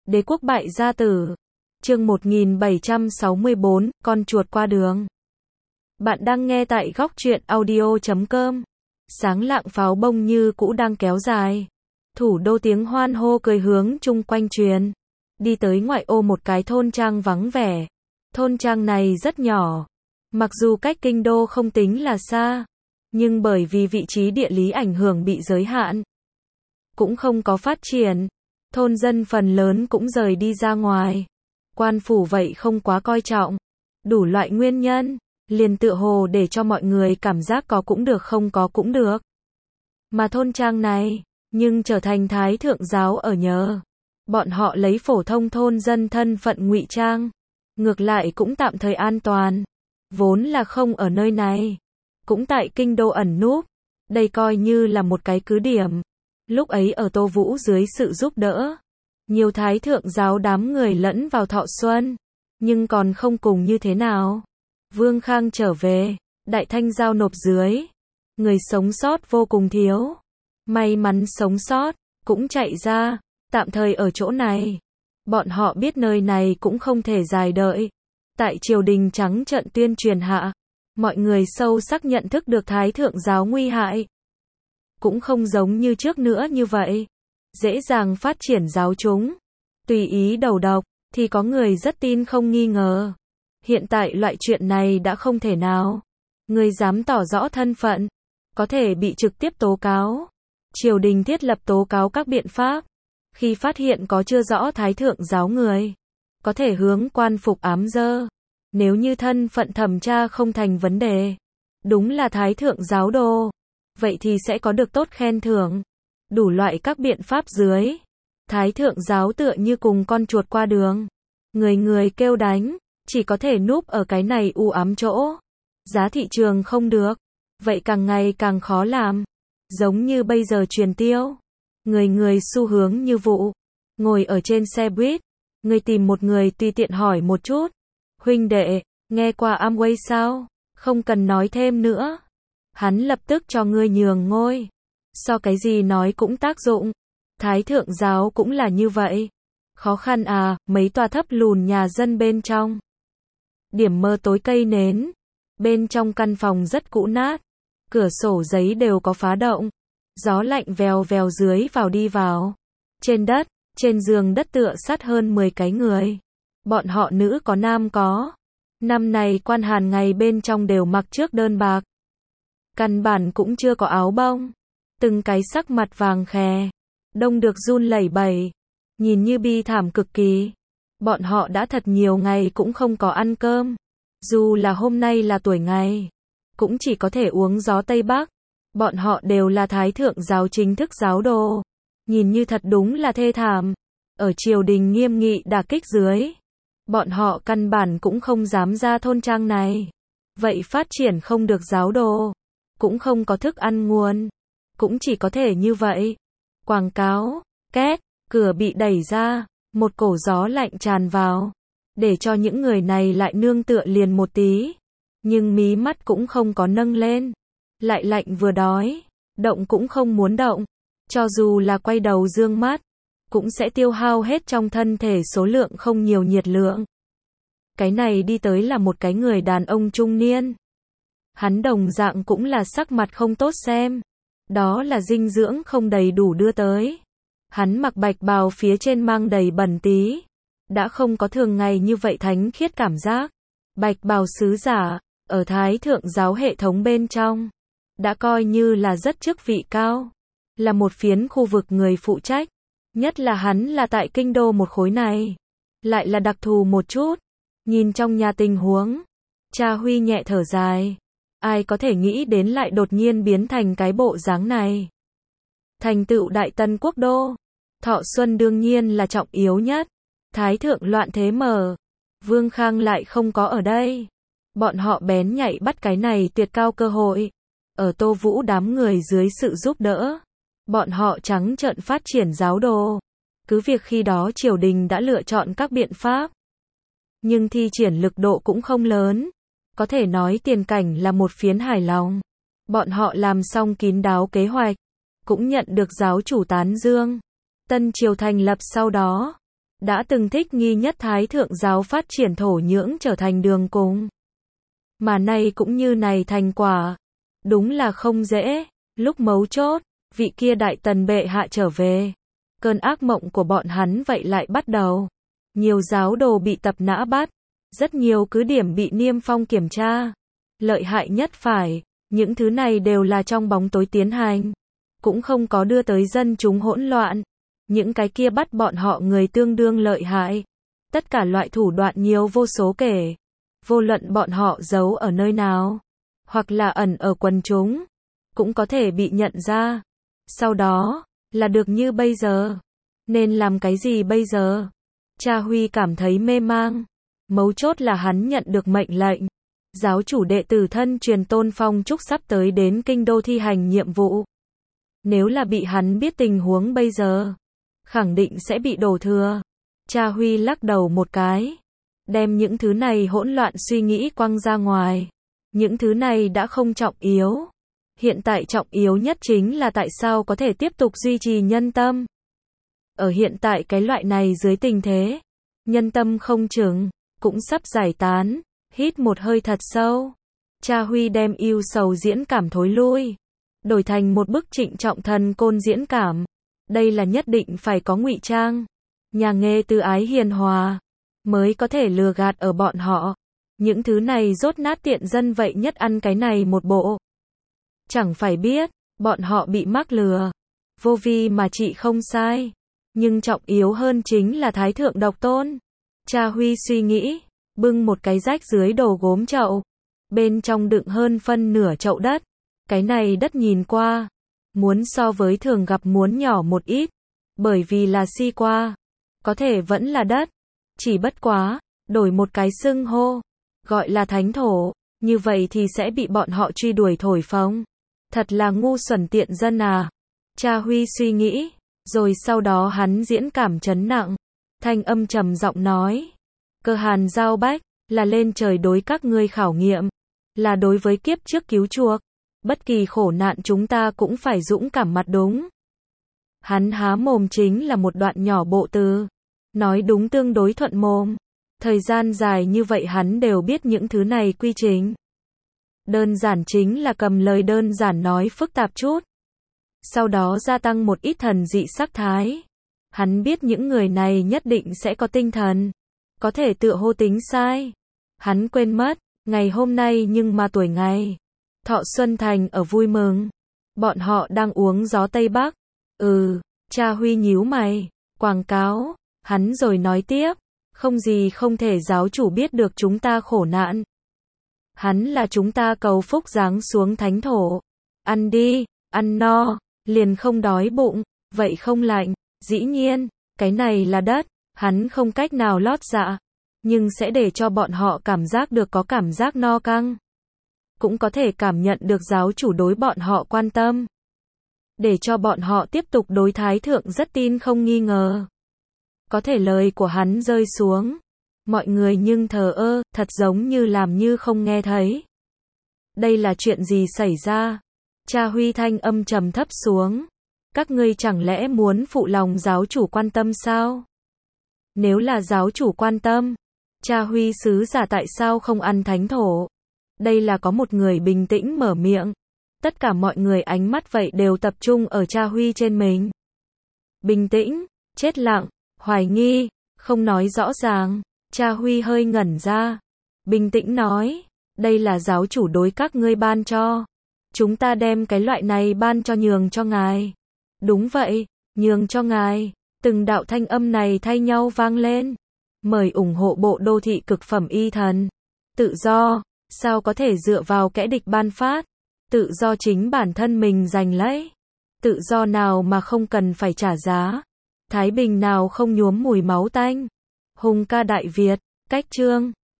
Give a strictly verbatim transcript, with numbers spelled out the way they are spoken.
Đế quốc bại gia tử. Chương một nghìn bảy trăm sáu mươi bốn, con chuột qua đường. Bạn đang nghe tại góc truyện audio chấm com. Sáng lạng pháo bông như cũ đang kéo dài. Thủ đô tiếng hoan hô cười hướng chung quanh truyền. Đi tới ngoại ô một cái thôn trang vắng vẻ. Thôn trang này rất nhỏ. Mặc dù cách kinh đô không tính là xa, nhưng bởi vì vị trí địa lý ảnh hưởng bị giới hạn, cũng không có phát triển. Thôn dân phần lớn cũng rời đi ra ngoài. Quan phủ vậy không quá coi trọng. Đủ loại nguyên nhân, liền tựa hồ để cho mọi người cảm giác có cũng được không có cũng được. Mà thôn trang này, nhưng trở thành thái thượng giáo ở nhờ. Bọn họ lấy phổ thông thôn dân thân phận ngụy trang. Ngược lại cũng tạm thời an toàn. Vốn là không ở nơi này. Cũng tại kinh đô ẩn núp. Đây coi như là một cái cứ điểm. Lúc ấy ở Tô Vũ dưới sự giúp đỡ, nhiều thái thượng giáo đám người lẫn vào thọ xuân. Nhưng còn không cùng như thế nào. Vương Khang trở về, đại thanh giao nộp dưới. Người sống sót vô cùng thiếu. May mắn sống sót, cũng chạy ra, tạm thời ở chỗ này. Bọn họ biết nơi này cũng không thể dài đợi. Tại triều đình trắng trợn tuyên truyền hạ, mọi người sâu sắc nhận thức được thái thượng giáo nguy hại. Cũng không giống như trước nữa như vậy. Dễ dàng phát triển giáo chúng. Tùy ý đầu độc, thì có người rất tin không nghi ngờ. Hiện tại loại chuyện này đã không thể nào. Người dám tỏ rõ thân phận, có thể bị trực tiếp tố cáo. Triều đình thiết lập tố cáo các biện pháp. Khi phát hiện có chưa rõ thái thượng giáo người, có thể hướng quan phục ám dơ. Nếu như thân phận thẩm tra không thành vấn đề, đúng là thái thượng giáo đồ, vậy thì sẽ có được tốt khen thưởng. Đủ loại các biện pháp dưới. Thái thượng giáo tựa như cùng con chuột qua đường. Người người kêu đánh, chỉ có thể núp ở cái này u ám chỗ. Giá thị trường không được, vậy càng ngày càng khó làm. Giống như bây giờ truyền tiêu. Người người xu hướng như vụ. Ngồi ở trên xe buýt, người tìm một người tùy tiện hỏi một chút. Huynh đệ, nghe qua Amway sao? Không cần nói thêm nữa. Hắn lập tức cho ngươi nhường ngôi. So cái gì nói cũng tác dụng. Thái thượng giáo cũng là như vậy. Khó khăn à, mấy tòa thấp lùn nhà dân bên trong. Điểm mờ tối cây nến. Bên trong căn phòng rất cũ nát. Cửa sổ giấy đều có phá động. Gió lạnh vèo vèo dưới vào đi vào. Trên đất, trên giường đất tựa sát hơn mười cái người. Bọn họ nữ có nam có. Năm này quan hàn ngày bên trong đều mặc trước đơn bạc. Căn bản cũng chưa có áo bông. Từng cái sắc mặt vàng khè. Đông được run lẩy bẩy. Nhìn như bi thảm cực kỳ. Bọn họ đã thật nhiều ngày cũng không có ăn cơm. Dù là hôm nay là tuổi ngày, cũng chỉ có thể uống gió Tây Bắc. Bọn họ đều là thái thượng giáo chính thức giáo đồ. Nhìn như thật đúng là thê thảm. Ở triều đình nghiêm nghị đả kích dưới, bọn họ căn bản cũng không dám ra thôn trang này. Vậy phát triển không được giáo đồ. Cũng không có thức ăn nguồn. Cũng chỉ có thể như vậy. Quảng cáo, két, cửa bị đẩy ra. Một cổ gió lạnh tràn vào. Để cho những người này lại nương tựa liền một tí. Nhưng mí mắt cũng không có nâng lên. Lại lạnh vừa đói. Động cũng không muốn động. Cho dù là quay đầu dương mắt, cũng sẽ tiêu hao hết trong thân thể số lượng không nhiều nhiệt lượng. Cái này đi tới là một cái người đàn ông trung niên. Hắn đồng dạng cũng là sắc mặt không tốt xem. Đó là dinh dưỡng không đầy đủ đưa tới. Hắn mặc bạch bào phía trên mang đầy bẩn tí. Đã không có thường ngày như vậy thánh khiết cảm giác. Bạch bào sứ giả, ở thái thượng giáo hệ thống bên trong, đã coi như là rất chức vị cao. Là một phiến khu vực người phụ trách. Nhất là hắn là tại kinh đô một khối này. Lại là đặc thù một chút. Nhìn trong nhà tình huống. Cha Huy nhẹ thở dài. Ai có thể nghĩ đến lại đột nhiên biến thành cái bộ dáng này. Thành tựu đại tân quốc đô. Thọ xuân đương nhiên là trọng yếu nhất. Thái thượng loạn thế mở. Vương Khang lại không có ở đây. Bọn họ bén nhạy bắt cái này tuyệt cao cơ hội. Ở Tô Vũ đám người dưới sự giúp đỡ. Bọn họ trắng trợn phát triển giáo đồ. Cứ việc khi đó triều đình đã lựa chọn các biện pháp. Nhưng thi triển lực độ cũng không lớn. Có thể nói tiền cảnh là một phiến hài lòng. Bọn họ làm xong kín đáo kế hoạch. Cũng nhận được giáo chủ tán dương. Tân triều thành lập sau đó. đã từng thích nghi nhất Thái Thượng giáo phát triển thổ nhưỡng trở thành đường cùng. Mà nay cũng như này thành quả. Đúng là không dễ, lúc mấu chốt, vị kia đại tần bệ hạ trở về. Cơn ác mộng của bọn hắn vậy lại bắt đầu. Nhiều giáo đồ bị tập nã bắt, rất nhiều cứ điểm bị niêm phong kiểm tra. Lợi hại nhất phải, những thứ này đều là trong bóng tối tiến hành. Cũng không có đưa tới dân chúng hỗn loạn. Những cái kia bắt bọn họ người tương đương lợi hại. Tất cả loại thủ đoạn nhiều vô số kể. Vô luận bọn họ giấu ở nơi nào, hoặc là ẩn ở quần chúng, cũng có thể bị nhận ra. Sau đó, là được như bây giờ. Nên làm cái gì bây giờ? Cha Huy cảm thấy mê mang. Mấu chốt là hắn nhận được mệnh lệnh. Giáo chủ đệ tử thân truyền Tôn Phong Trúc sắp tới đến kinh đô thi hành nhiệm vụ. Nếu là bị hắn biết tình huống bây giờ, khẳng định sẽ bị đổ thừa. Cha Huy lắc đầu một cái. Đem những thứ này hỗn loạn suy nghĩ quăng ra ngoài. Những thứ này đã không trọng yếu. Hiện tại trọng yếu nhất chính là tại sao có thể tiếp tục duy trì nhân tâm. Ở hiện tại cái loại này dưới tình thế, nhân tâm không chừng, cũng sắp giải tán. Hít một hơi thật sâu. Cha Huy đem yêu sầu diễn cảm thối lui. Đổi thành một bức trịnh trọng thần côn diễn cảm. Đây là nhất định phải có ngụy trang. Nhà nghề từ ái hiền hòa. Mới có thể lừa gạt ở bọn họ. Những thứ này rốt nát tiện dân vậy nhất ăn cái này một bộ. Chẳng phải biết, bọn họ bị mắc lừa. Vô vi mà chị không sai. Nhưng trọng yếu hơn chính là Thái Thượng độc tôn. Cha Huy suy nghĩ, bưng một cái rách dưới đồ gốm chậu. Bên trong đựng hơn phân nửa chậu đất. Cái này đất nhìn qua, muốn so với thường gặp muốn nhỏ một ít. Bởi vì là si qua, có thể vẫn là đất. Chỉ bất quá, đổi một cái xưng hô, gọi là thánh thổ, như vậy thì sẽ bị bọn họ truy đuổi thổi phồng. Thật là ngu xuẩn tiện dân à. Cha Huy suy nghĩ, rồi sau đó hắn diễn cảm chấn nặng. Thanh âm trầm giọng nói, cơ hàn giao bách, là lên trời đối các ngươi khảo nghiệm, là đối với kiếp trước cứu chuộc. Bất kỳ khổ nạn chúng ta cũng phải dũng cảm mặt đúng. Hắn há mồm chính là một đoạn nhỏ bộ từ. Nói đúng tương đối thuận mồm. Thời gian dài như vậy hắn đều biết những thứ này quy trình. Đơn giản chính là cầm lời đơn giản nói phức tạp chút. Sau đó gia tăng một ít thần dị sắc thái. Hắn biết những người này nhất định sẽ có tinh thần. Có thể tựa hô tính sai. Hắn quên mất, ngày hôm nay nhưng mà tuổi ngày. Thọ Xuân Thành ở vui mừng. Bọn họ đang uống gió Tây Bắc. Ừ, cha Huy nhíu mày. Quảng cáo. Hắn rồi nói tiếp. Không gì không thể giáo chủ biết được chúng ta khổ nạn. Hắn là chúng ta cầu phúc giáng xuống thánh thổ. Ăn đi, ăn no, liền không đói bụng, vậy không lạnh. Dĩ nhiên, cái này là đất. Hắn không cách nào lót dạ. Nhưng sẽ để cho bọn họ cảm giác được có cảm giác no căng. Cũng có thể cảm nhận được giáo chủ đối bọn họ quan tâm. Để cho bọn họ tiếp tục đối Thái Thượng rất tin không nghi ngờ. Có thể lời của hắn rơi xuống. Mọi người nhưng thờ ơ, thật giống như làm như không nghe thấy. Đây là chuyện gì xảy ra? Cha Huy thanh âm trầm thấp xuống. Các ngươi chẳng lẽ muốn phụ lòng giáo chủ quan tâm sao? Nếu là giáo chủ quan tâm, cha Huy sứ giả tại sao không ăn thánh thổ? Đây là có một người bình tĩnh mở miệng. Tất cả mọi người ánh mắt vậy đều tập trung ở cha Huy trên mình. Bình tĩnh, chết lặng, hoài nghi, không nói rõ ràng. Cha Huy hơi ngẩn ra. Bình tĩnh nói, đây là giáo chủ đối các ngươi ban cho. Chúng ta đem cái loại này ban cho nhường cho ngài. Đúng vậy, nhường cho ngài. Từng đạo thanh âm này thay nhau vang lên. Mời ủng hộ bộ đô thị cực phẩm y thần. Tự do, sao có thể dựa vào kẻ địch ban phát. Tự do chính bản thân mình giành lấy. Tự do nào mà không cần phải trả giá. Thái bình nào không nhuốm mùi máu tanh. Hùng ca Đại Việt, cách chương.